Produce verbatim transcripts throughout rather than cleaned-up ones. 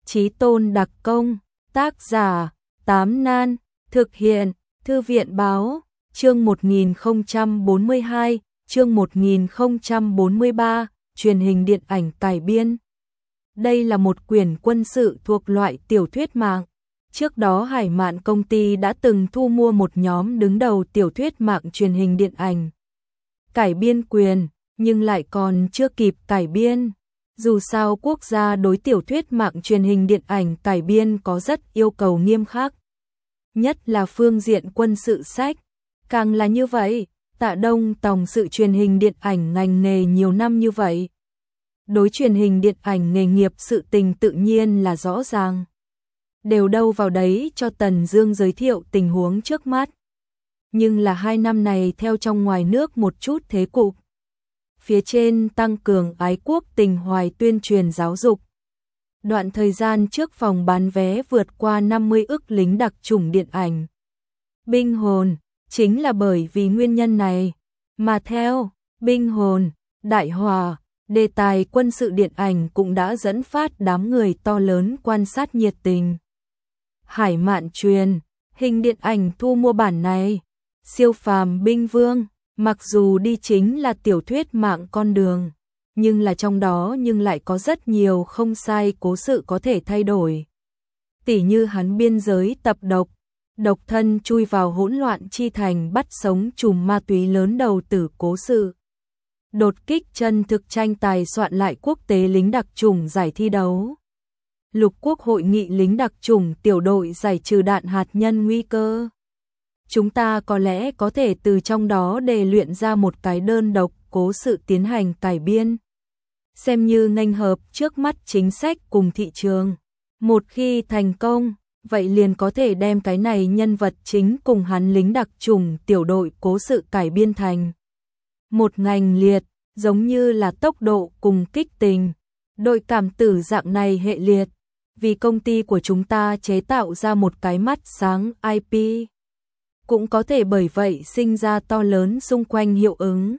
Chí Tôn đặc công, tác giả, Tám Nan, thực hiện, Thư viện báo, chương một nghìn không trăm bốn mươi hai, chương một nghìn không trăm bốn mươi ba, truyền hình điện ảnh cải biên. Đây là một quyển quân sự thuộc loại tiểu thuyết mạng. Trước đó Hải Mạn công ty đã từng thu mua một nhóm đứng đầu tiểu thuyết mạng truyền hình điện ảnh. Cải biên quyền, nhưng lại còn chưa kịp cải biên. Dù sao quốc gia đối tiểu thuyết mạng truyền hình điện ảnh cải biên có rất yêu cầu nghiêm khắc. Nhất là phương diện quân sự sách. Càng là như vậy, Tạ Đông tòng sự truyền hình điện ảnh ngành nghề nhiều năm như vậy. Đối truyền hình điện ảnh nghề nghiệp sự tình tự nhiên là rõ ràng. Đều đâu vào đấy cho Tần Dương giới thiệu tình huống trước mắt. Nhưng là hai năm này theo trong ngoài nước một chút thế cục. Phía trên tăng cường ái quốc tình hoài tuyên truyền giáo dục. Đoạn thời gian trước phòng bán vé vượt qua năm mươi ức lính đặc chủng điện ảnh. Binh hồn, chính là bởi vì nguyên nhân này, mà theo Binh hồn, Đại Hòa, đề tài quân sự điện ảnh cũng đã dẫn phát đám người to lớn quan sát nhiệt tình. Hải Mạn truyền, hình điện ảnh thu mua bản này, siêu phàm binh vương, mặc dù đi chính là tiểu thuyết mạng con đường, nhưng là trong đó nhưng lại có rất nhiều không sai cố sự có thể thay đổi. Tỉ như hắn biên giới tập độc, độc thân chui vào hỗn loạn chi thành bắt sống trùm ma túy lớn đầu tử cố sự. Đột kích chân thực tranh tài soạn lại quốc tế lính đặc chủng giải thi đấu. Lục quốc hội nghị lính đặc chủng tiểu đội giải trừ đạn hạt nhân nguy cơ. Chúng ta có lẽ có thể từ trong đó đề luyện ra một cái đơn độc cố sự tiến hành cải biên. Xem như nghênh hợp trước mắt chính sách cùng thị trường. Một khi thành công, vậy liền có thể đem cái này nhân vật chính cùng hắn lính đặc chủng tiểu đội cố sự cải biên thành một ngành liệt, giống như là tốc độ cùng kích tình. Đội cảm tử dạng này hệ liệt, vì công ty của chúng ta chế tạo ra một cái mắt sáng i pê. Cũng có thể bởi vậy sinh ra to lớn xung quanh hiệu ứng.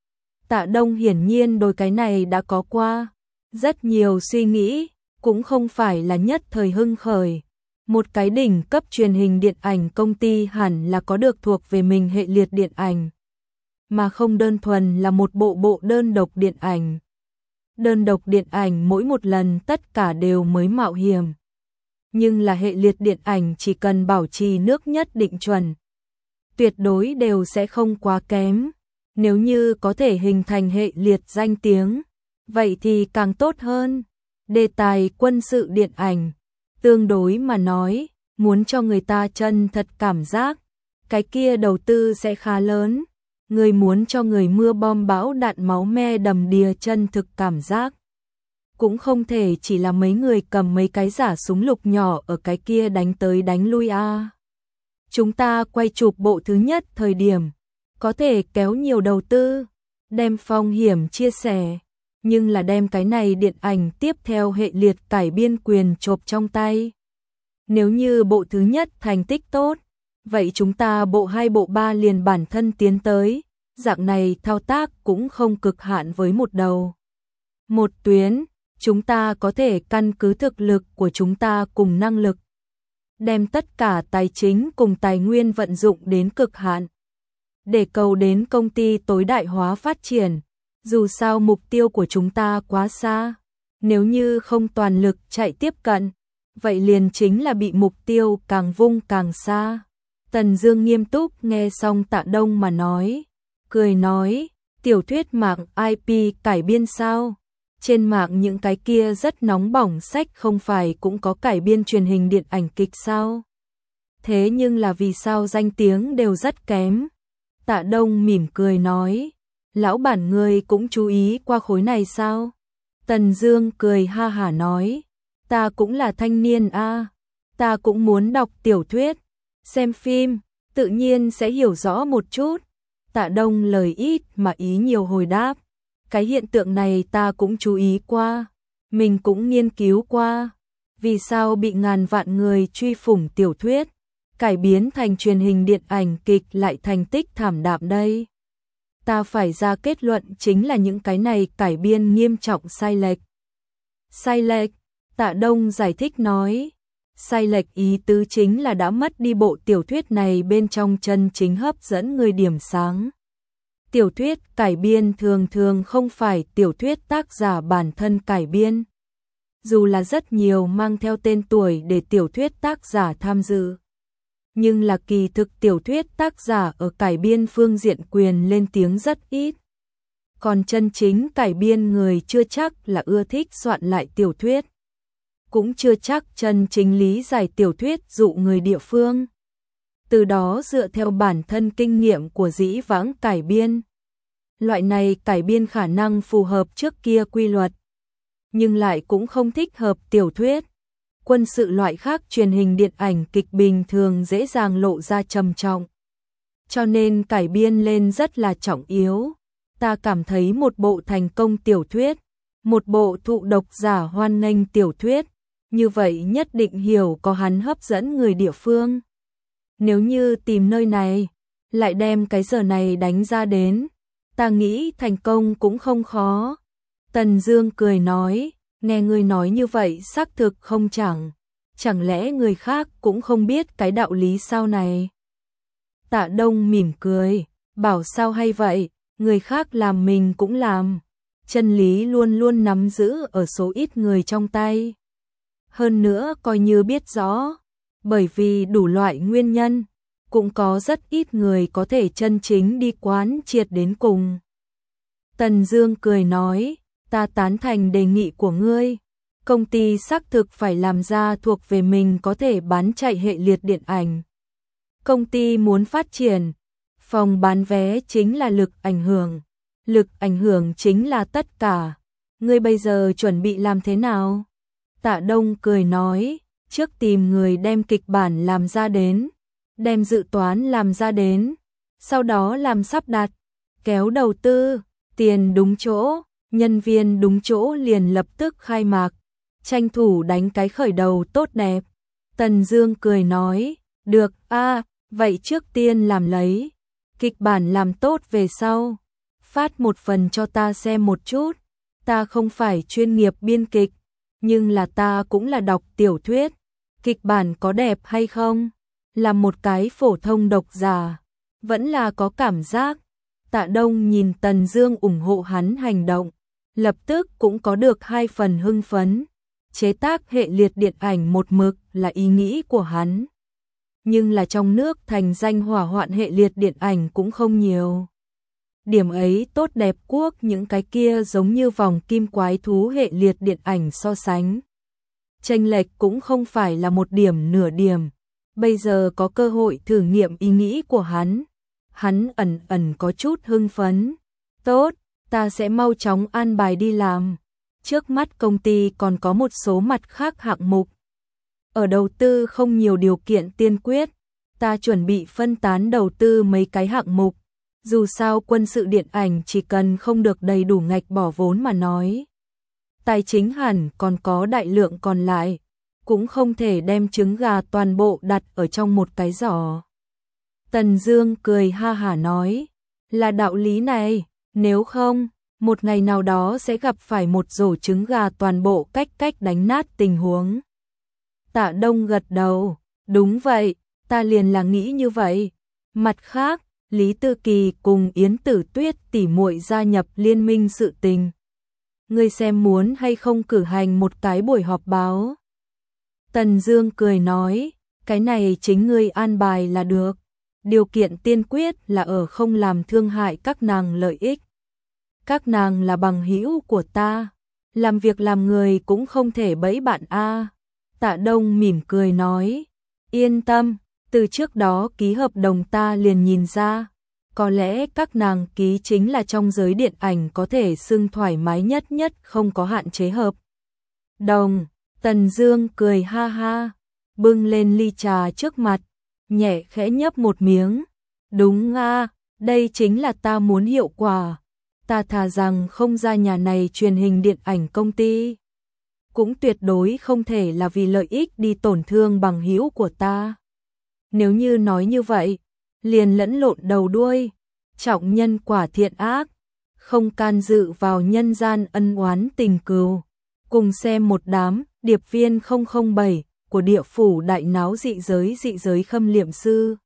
Tạ Đông hiển nhiên đôi cái này đã có qua rất nhiều suy nghĩ, cũng không phải là nhất thời hưng khởi. Một cái đỉnh cấp truyền hình điện ảnh công ty hẳn là có được thuộc về mình hệ liệt điện ảnh, mà không đơn thuần là một bộ bộ đơn độc điện ảnh. Đơn độc điện ảnh mỗi một lần tất cả đều mới mạo hiểm. Nhưng là hệ liệt điện ảnh chỉ cần bảo trì nước nhất định chuẩn, tuyệt đối đều sẽ không quá kém. Nếu như có thể hình thành hệ liệt danh tiếng, vậy thì càng tốt hơn. Đề tài quân sự điện ảnh, tương đối mà nói, muốn cho người ta chân thật cảm giác, cái kia đầu tư sẽ khá lớn. Người muốn cho người mưa bom bão đạn máu me đầm đìa chân thực cảm giác, cũng không thể chỉ là mấy người cầm mấy cái giả súng lục nhỏ ở cái kia đánh tới đánh lui a. À. Chúng ta quay chụp bộ thứ nhất thời điểm, có thể kéo nhiều đầu tư, đem phong hiểm chia sẻ, nhưng là đem cái này điện ảnh tiếp theo hệ liệt cải biên quyền chộp trong tay. Nếu như bộ thứ nhất thành tích tốt, vậy chúng ta bộ hai bộ ba liền bản thân tiến tới, dạng này thao tác cũng không cực hạn với một đầu. Một tuyến, chúng ta có thể căn cứ thực lực của chúng ta cùng năng lực, đem tất cả tài chính cùng tài nguyên vận dụng đến cực hạn, để cầu đến công ty tối đại hóa phát triển. Dù sao mục tiêu của chúng ta quá xa, nếu như không toàn lực chạy tiếp cận, vậy liền chính là bị mục tiêu càng vung càng xa. Tần Dương nghiêm túc nghe xong Tạ Đông mà nói, cười nói, tiểu thuyết mạng i pê cải biên sao? Trên mạng những cái kia rất nóng bỏng sách không phải cũng có cải biên truyền hình điện ảnh kịch sao? Thế nhưng là vì sao danh tiếng đều rất kém? Tạ Đông mỉm cười nói, lão bản ngươi cũng chú ý qua khối này sao? Tần Dương cười ha hả nói, ta cũng là thanh niên a, ta cũng muốn đọc tiểu thuyết, xem phim, tự nhiên sẽ hiểu rõ một chút. Tạ Đông lời ít mà ý nhiều hồi đáp, cái hiện tượng này ta cũng chú ý qua, mình cũng nghiên cứu qua, vì sao bị ngàn vạn người truy phủng tiểu thuyết, cải biến thành truyền hình điện ảnh kịch lại thành tích thảm đạm đây. Ta phải ra kết luận chính là những cái này cải biên nghiêm trọng sai lệch. Sai lệch, Tạ Đông giải thích nói, sai lệch ý tứ chính là đã mất đi bộ tiểu thuyết này bên trong chân chính hấp dẫn người điểm sáng. Tiểu thuyết cải biên thường thường không phải tiểu thuyết tác giả bản thân cải biên. Dù là rất nhiều mang theo tên tuổi để tiểu thuyết tác giả tham dự. Nhưng là kỳ thực tiểu thuyết tác giả ở cải biên phương diện quyền lên tiếng rất ít. Còn chân chính cải biên người chưa chắc là ưa thích soạn lại tiểu thuyết. Cũng chưa chắc chân chính lý giải tiểu thuyết dụ người địa phương. Từ đó dựa theo bản thân kinh nghiệm của dĩ vãng cải biên. Loại này cải biên khả năng phù hợp trước kia quy luật. Nhưng lại cũng không thích hợp tiểu thuyết. Quân sự loại khác truyền hình điện ảnh kịch bình thường dễ dàng lộ ra trầm trọng. Cho nên cải biên lên rất là trọng yếu. Ta cảm thấy một bộ thành công tiểu thuyết, một bộ thụ độc giả hoan nghênh tiểu thuyết, như vậy nhất định hiểu có hắn hấp dẫn người địa phương. Nếu như tìm nơi này, lại đem cái giờ này đánh ra đến, ta nghĩ thành công cũng không khó. Tần Dương cười nói, nghe ngươi nói như vậy xác thực không chẳng. Chẳng lẽ người khác cũng không biết cái đạo lý sao này? Tạ Đông mỉm cười, bảo sao hay vậy, người khác làm mình cũng làm. Chân lý luôn luôn nắm giữ ở số ít người trong tay. Hơn nữa coi như biết rõ, bởi vì đủ loại nguyên nhân, cũng có rất ít người có thể chân chính đi quán triệt đến cùng. Tần Dương cười nói, ta tán thành đề nghị của ngươi. Công ty xác thực phải làm ra thuộc về mình có thể bán chạy hệ liệt điện ảnh. Công ty muốn phát triển, phòng bán vé chính là lực ảnh hưởng. Lực ảnh hưởng chính là tất cả. Ngươi bây giờ chuẩn bị làm thế nào? Tạ Đông cười nói, trước tìm người đem kịch bản làm ra đến, đem dự toán làm ra đến, sau đó làm sắp đặt, kéo đầu tư, tiền đúng chỗ, nhân viên đúng chỗ liền lập tức khai mạc, tranh thủ đánh cái khởi đầu tốt đẹp. Tần Dương cười nói, được a, à, vậy trước tiên làm lấy, kịch bản làm tốt về sau, phát một phần cho ta xem một chút, ta không phải chuyên nghiệp biên kịch, nhưng là ta cũng là đọc tiểu thuyết, kịch bản có đẹp hay không, là một cái phổ thông độc giả, vẫn là có cảm giác. Tạ Đông nhìn Tần Dương ủng hộ hắn hành động, lập tức cũng có được hai phần hưng phấn. Chế tác hệ liệt điện ảnh một mực là ý nghĩ của hắn. Nhưng là trong nước thành danh hỏa hoạn hệ liệt điện ảnh cũng không nhiều. Điểm ấy tốt đẹp quốc những cái kia giống như vòng kim quái thú hệ liệt điện ảnh so sánh. Chênh lệch cũng không phải là một điểm nửa điểm. Bây giờ có cơ hội thử nghiệm ý nghĩ của hắn. Hắn ẩn ẩn có chút hưng phấn. Tốt, ta sẽ mau chóng an bài đi làm. Trước mắt công ty còn có một số mặt khác hạng mục. Ở đầu tư không nhiều điều kiện tiên quyết. Ta chuẩn bị phân tán đầu tư mấy cái hạng mục. Dù sao quân sự điện ảnh chỉ cần không được đầy đủ ngạch bỏ vốn mà nói. Tài chính hẳn còn có đại lượng còn lại. Cũng không thể đem trứng gà toàn bộ đặt ở trong một cái giỏ. Tần Dương cười ha hả nói. Là đạo lý này, nếu không, một ngày nào đó sẽ gặp phải một rổ trứng gà toàn bộ cách cách đánh nát tình huống. Tạ Đông gật đầu, đúng vậy, ta liền là nghĩ như vậy. Mặt khác, Lý Tư Kỳ cùng Yến Tử Tuyết tỉ muội gia nhập liên minh sự tình. Ngươi xem muốn hay không cử hành một cái buổi họp báo. Tần Dương cười nói, cái này chính ngươi an bài là được. Điều kiện tiên quyết là ở không làm thương hại các nàng lợi ích. Các nàng là bằng hữu của ta, làm việc làm người cũng không thể bẫy bạn a. Tạ Đông mỉm cười nói, yên tâm, từ trước đó ký hợp đồng ta liền nhìn ra, có lẽ các nàng ký chính là trong giới điện ảnh có thể xưng thoải mái nhất nhất không có hạn chế hợp đồng. Tần Dương cười ha ha, bưng lên ly trà trước mặt, nhẹ khẽ nhấp một miếng. Đúng a, đây chính là ta muốn hiệu quả. Ta thà rằng không ra nhà này truyền hình điện ảnh công ty, cũng tuyệt đối không thể là vì lợi ích đi tổn thương bằng hữu của ta. Nếu như nói như vậy, liền lẫn lộn đầu đuôi, trọng nhân quả thiện ác, không can dự vào nhân gian ân oán tình cừu, cùng xem một đám điệp viên không không bảy của địa phủ đại náo dị giới dị giới khâm liệm sư.